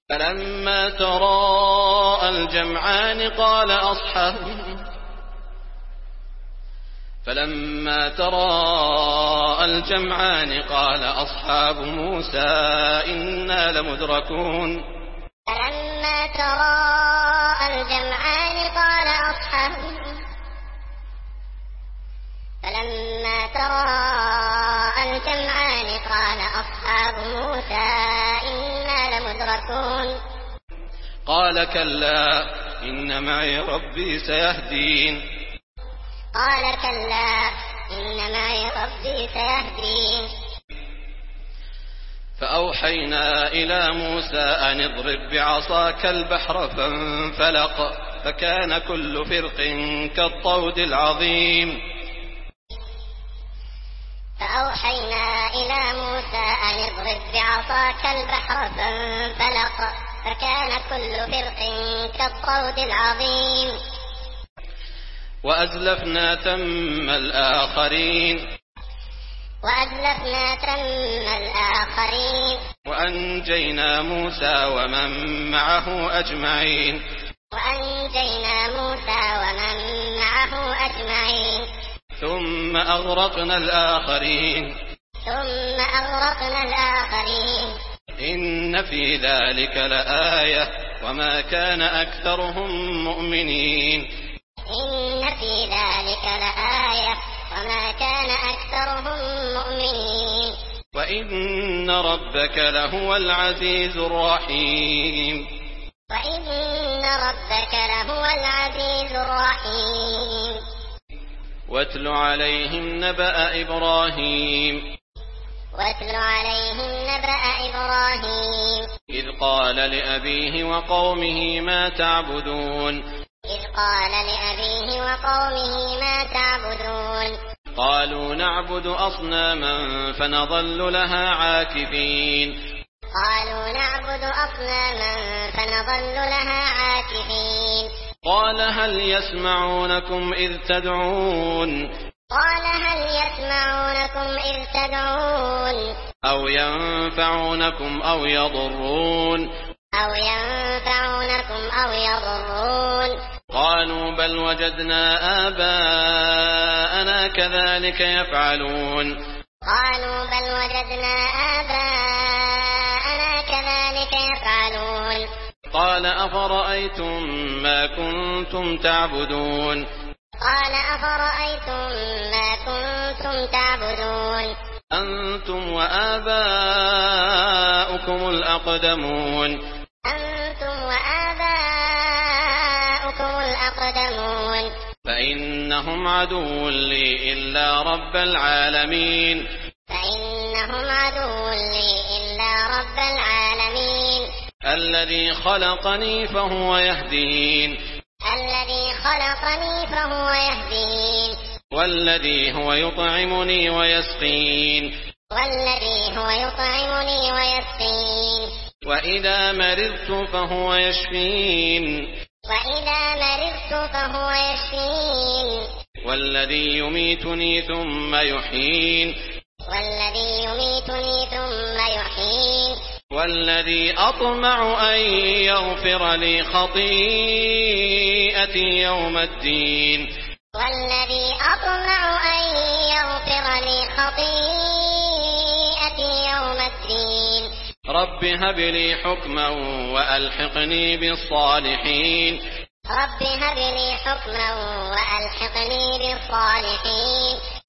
فلما تراءى الجمعان قال أصحاب موسى إنا لمدركون فلما تراءى الجمعان قال أصحاب موسى إنا لمدركون قال كلا إن معي ربي سيهدين فأوحينا إلى موسى أن اضرب بعصاك البحر فانفلق فكان كل فرق كالطود العظيم وأزلفنا ثم الآخرين وأنجينا موسى ومن معه أجمعين ثم أغرقنا الآخرين إن في ذلك لآية وما كان أكثرهم مؤمنين وإن ربك لهو العزيز الرحيم واتل عليهم نبأ إبراهيم إذ قال لأبيه وقومه ما تعبدون قالوا نعبد أصناما فنظل لها عاكفين قال هل يسمعونكم إذ تدعون أو ينفعونكم أو يضرون قالوا بل وجدنا آباءنا كذلك يفعلون قال أفرأيتم ما كنتم تعبدون أنتم وآباؤكم الأقدمون فإنهم عدو لي إلا رب العالمين الذي خلقني فهو يهدين والذي هو يطعمني ويسقين وإذا مرضت فهو يشفين والذي يميتني ثم يحيين والذي أطمع أن يغفر لي خطيئتي يوم الدين رب هب لي حكما وألحقني بالصالحين رب هب لي حكما وألحقني بالصالحين